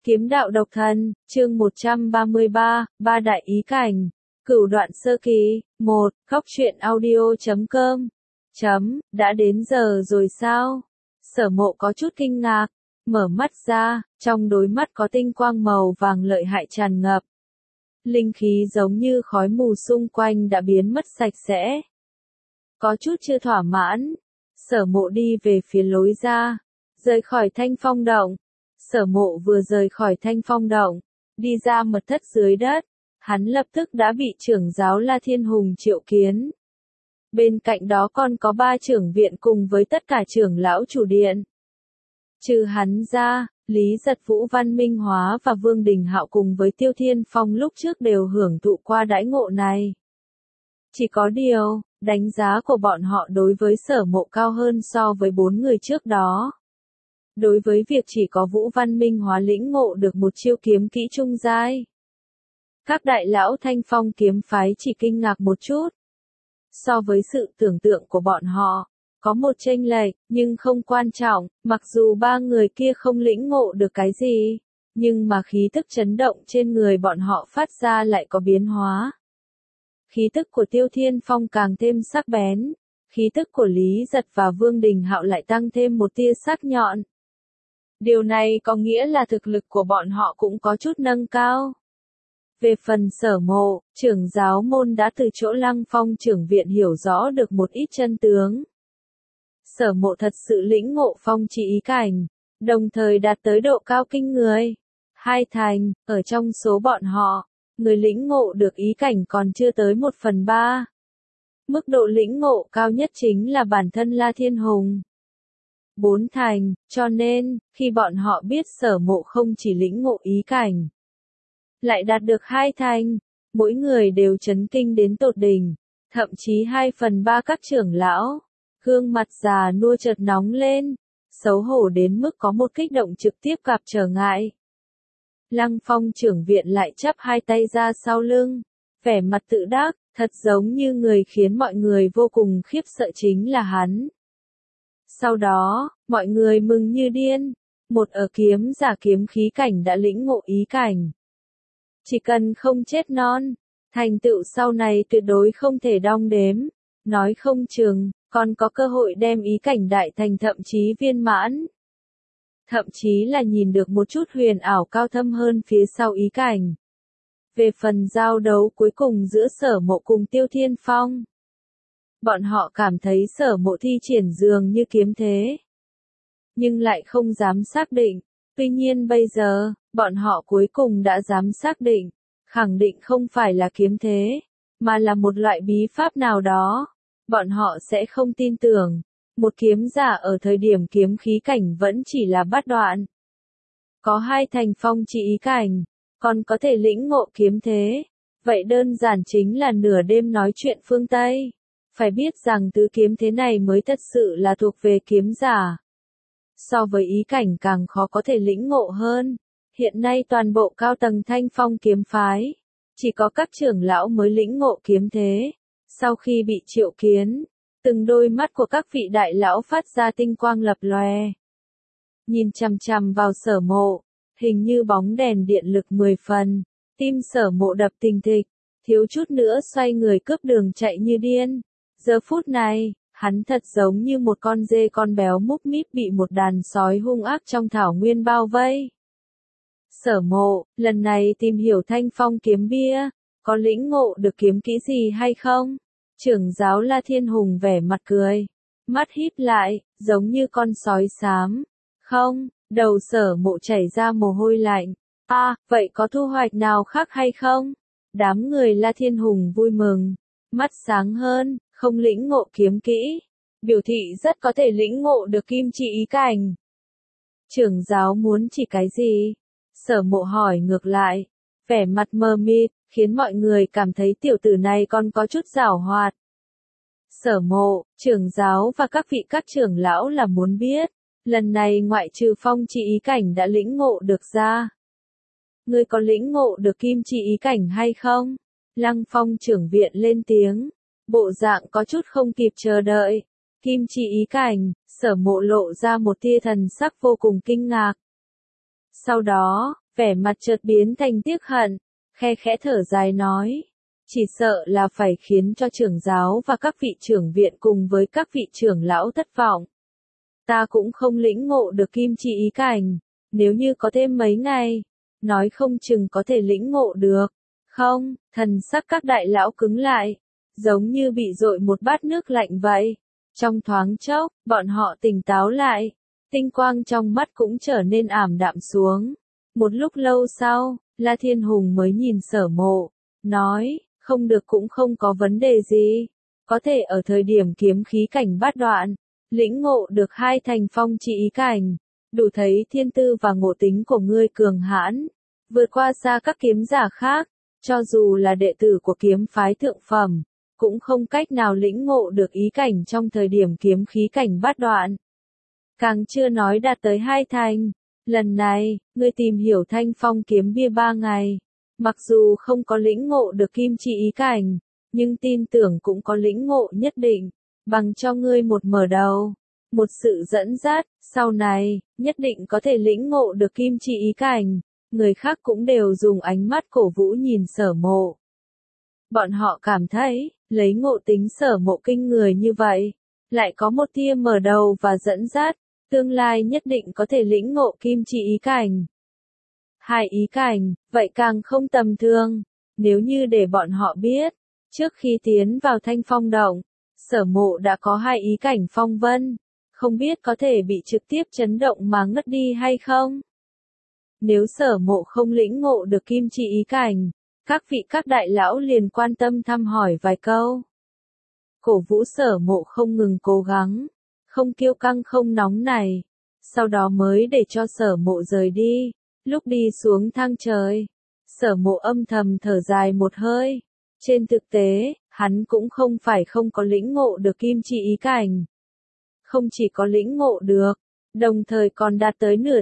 Kiếm đạo độc thần, chương 133, ba đại ý cảnh, cửu đoạn sơ kỳ, 1, góc truyện audio.com. Đã đến giờ rồi sao? Sở Mộ có chút kinh ngạc, mở mắt ra, trong đôi mắt có tinh quang màu vàng lợi hại tràn ngập. Linh khí giống như khói mù xung quanh đã biến mất sạch sẽ. Có chút chưa thỏa mãn, Sở Mộ đi về phía lối ra, rời khỏi Thanh Phong động. Sở Mộ vừa rời khỏi Thanh Phong động, đi ra mật thất dưới đất, hắn lập tức đã bị trưởng giáo La Thiên Hùng triệu kiến. Bên cạnh đó còn có 3 trưởng viện cùng với tất cả trưởng lão chủ điện. Trừ hắn ra, Lý Giật Vũ, Văn Minh Hóa và Vương Đình Hạo cùng với Tiêu Thiên Phong lúc trước đều hưởng thụ qua đãi ngộ này. Chỉ có điều, đánh giá của bọn họ đối với Sở Mộ cao hơn so với 4 người trước đó. Đối với việc chỉ có Vũ Văn Minh Hóa lĩnh ngộ được một chiêu kiếm kỹ trung giai, các đại lão Thanh Phong kiếm phái chỉ kinh ngạc một chút. So với sự tưởng tượng của bọn họ, có một chênh lệch, nhưng không quan trọng, mặc dù 3 người kia không lĩnh ngộ được cái gì, nhưng mà khí tức chấn động trên người bọn họ phát ra lại có biến hóa. Khí tức của Tiêu Thiên Phong càng thêm sắc bén, khí tức của Lý Giật và Vương Đình Hạo lại tăng thêm một tia sắc nhọn. Điều này có nghĩa là thực lực của bọn họ cũng có chút nâng cao. Về phần Sở Mộ, trưởng giáo môn đã từ chỗ Lăng Phong trưởng viện hiểu rõ được một ít chân tướng. Sở Mộ thật sự lĩnh ngộ phong chỉ ý cảnh, đồng thời đạt tới độ cao kinh người. 2 thành, ở trong số bọn họ, người lĩnh ngộ được ý cảnh còn chưa tới 1/3. Mức độ lĩnh ngộ cao nhất chính là bản thân La Thiên Hùng. 4 thành, cho nên, khi bọn họ biết Sở Mộ không chỉ lĩnh ngộ ý cảnh, lại đạt được 2 thành, mỗi người đều chấn kinh đến tột đỉnh, thậm chí 2/3 các trưởng lão, gương mặt già nua chợt nóng lên, xấu hổ đến mức có một kích động trực tiếp gặp trở ngại. Lăng Phong trưởng viện lại chắp 2 tay ra sau lưng, vẻ mặt tự đắc, thật giống như người khiến mọi người vô cùng khiếp sợ chính là hắn. Sau đó, mọi người mừng như điên, một ở kiếm giả kiếm khí cảnh đã lĩnh ngộ ý cảnh. Chỉ cần không chết non, thành tựu sau này tuyệt đối không thể đong đếm, nói không chừng, còn có cơ hội đem ý cảnh đại thành thậm chí viên mãn. Thậm chí là nhìn được một chút huyền ảo cao thâm hơn phía sau ý cảnh. Về phần giao đấu cuối cùng giữa Sở Mộ cùng Tiêu Thiên Phong, bọn họ cảm thấy Sở Mộ thi triển dường như kiếm thế, nhưng lại không dám xác định. Tuy nhiên bây giờ, bọn họ cuối cùng đã dám xác định, khẳng định không phải là kiếm thế, mà là một loại bí pháp nào đó. Bọn họ sẽ không tin tưởng, một kiếm giả ở thời điểm kiếm khí cảnh vẫn chỉ là bát đoạn. Có 2 thành phong chỉ ý cảnh, còn có thể lĩnh ngộ kiếm thế. Vậy đơn giản chính là nửa đêm nói chuyện phương Tây. Phải biết rằng tứ kiếm thế này mới thật sự là thuộc về kiếm giả. So với ý cảnh càng khó có thể lĩnh ngộ hơn. Hiện nay toàn bộ cao tầng Thanh Phong kiếm phái, chỉ có các trưởng lão mới lĩnh ngộ kiếm thế. Sau khi bị triệu kiến, từng đôi mắt của các vị đại lão phát ra tinh quang lập lòe. Nhìn chằm chằm vào Sở Mộ, hình như bóng đèn điện lực 10 phần, tim Sở Mộ đập thình thịch, thiếu chút nữa xoay người cướp đường chạy như điên. Giờ phút này, hắn thật giống như một con dê con béo múc míp bị một đàn sói hung ác trong thảo nguyên bao vây. Sở Mộ, lần này tìm hiểu Thanh Phong kiếm bia, có lĩnh ngộ được kiếm kỹ gì hay không? Trưởng giáo La Thiên Hùng vẻ mặt cười, mắt híp lại, giống như con sói xám. Không, đầu Sở Mộ chảy ra mồ hôi lạnh. Vậy có thu hoạch nào khác hay không? Đám người La Thiên Hùng vui mừng, mắt sáng hơn, không lĩnh ngộ kiếm kỹ, biểu thị rất có thể lĩnh ngộ được kim chỉ ý cảnh. Trưởng giáo muốn chỉ cái gì? Sở Mộ hỏi ngược lại, vẻ mặt mờ mịt, khiến mọi người cảm thấy tiểu tử này còn có chút giảo hoạt. Sở Mộ, trưởng giáo và các vị các trưởng lão là muốn biết, lần này ngoại trừ phong chỉ ý cảnh đã lĩnh ngộ được ra, ngươi có lĩnh ngộ được kim chỉ ý cảnh hay không? Lăng Phong trưởng viện lên tiếng, bộ dạng có chút không kịp chờ đợi. Kim chỉ ý cảnh, Sở Mộ lộ ra một tia thần sắc vô cùng kinh ngạc. Sau đó, vẻ mặt chợt biến thành tiếc hận, khe khẽ thở dài nói. Chỉ sợ là phải khiến cho trưởng giáo và các vị trưởng viện cùng với các vị trưởng lão thất vọng. Ta cũng không lĩnh ngộ được kim chi ý cảnh, nếu như có thêm mấy ngày, nói không chừng có thể lĩnh ngộ được. Không, thần sắc các đại lão cứng lại, giống như bị dội một bát nước lạnh vậy. Trong thoáng chốc, bọn họ tỉnh táo lại, tinh quang trong mắt cũng trở nên ảm đạm xuống. Một lúc lâu sau, La Thiên Hùng mới nhìn Sở Mộ, nói, không được cũng không có vấn đề gì, có thể ở thời điểm kiếm khí cảnh bát đoạn, lĩnh ngộ được 2 thành phong chi ý cảnh, đủ thấy thiên tư và ngộ tính của ngươi cường hãn, vượt qua xa các kiếm giả khác, cho dù là đệ tử của kiếm phái thượng phẩm, cũng không cách nào lĩnh ngộ được ý cảnh trong thời điểm kiếm khí cảnh bát đoạn. Càng chưa nói đạt tới 2 thành, lần này, ngươi tìm hiểu thanh phong kiếm bia 3 ngày, mặc dù không có lĩnh ngộ được kim chi ý cảnh, nhưng tin tưởng cũng có lĩnh ngộ nhất định, bằng cho ngươi một mở đầu, một sự dẫn dắt, sau này, nhất định có thể lĩnh ngộ được kim chi ý cảnh. Người khác cũng đều dùng ánh mắt cổ vũ nhìn Sở Mộ. Bọn họ cảm thấy, lấy ngộ tính Sở Mộ kinh người như vậy, lại có một tia mở đầu và dẫn dắt, tương lai nhất định có thể lĩnh ngộ kim chi ý cảnh. 2 ý cảnh, vậy càng không tầm thường, nếu như để bọn họ biết, trước khi tiến vào Thanh Phong Động, Sở Mộ đã có 2 ý cảnh phong vân, không biết có thể bị trực tiếp chấn động mà ngất đi hay không. Nếu Sở Mộ không lĩnh ngộ được kim chi ý cảnh, các đại lão liền quan tâm thăm hỏi vài câu. Cổ vũ Sở Mộ không ngừng cố gắng, không kiêu căng không nóng nảy, sau đó mới để cho Sở Mộ rời đi. Lúc đi xuống thang trời, Sở Mộ âm thầm thở dài một hơi. Trên thực tế, hắn cũng không phải không có lĩnh ngộ được kim chi ý cảnh. Không chỉ có lĩnh ngộ được, đồng thời còn đạt tới nửa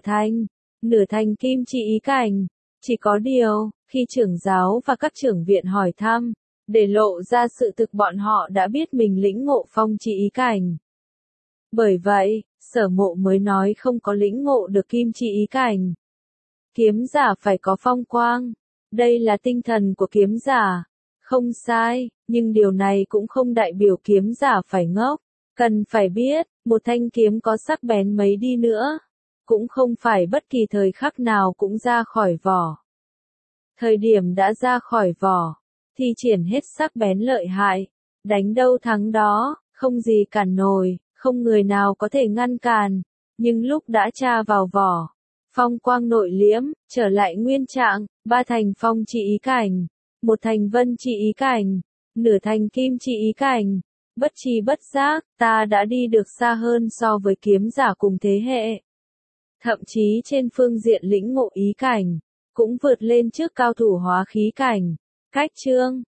thành kim chi ý cảnh. Chỉ có điều, khi trưởng giáo và các trưởng viện hỏi thăm, để lộ ra sự thực bọn họ đã biết mình lĩnh ngộ phong chi ý cảnh. Bởi vậy, Sở Mộ mới nói không có lĩnh ngộ được kim chi ý cảnh. Kiếm giả phải có phong quang, đây là tinh thần của kiếm giả. Không sai, nhưng điều này cũng không đại biểu kiếm giả phải ngốc. Cần phải biết, một thanh kiếm có sắc bén mấy đi nữa, cũng không phải bất kỳ thời khắc nào cũng ra khỏi vỏ. Thời điểm đã ra khỏi vỏ, thi triển hết sắc bén lợi hại, đánh đâu thắng đó, không gì cản nổi, không người nào có thể ngăn cản. Nhưng lúc đã tra vào vỏ, phong quang nội liễm, trở lại nguyên trạng, 3 thành phong chi ý cảnh, 1 thành vân chi ý cảnh, nửa thành kim chi ý cảnh. Bất tri bất giác, ta đã đi được xa hơn so với kiếm giả cùng thế hệ. Thậm chí trên phương diện lĩnh ngộ ý cảnh, cũng vượt lên trước cao thủ hóa khí cảnh. Cách chương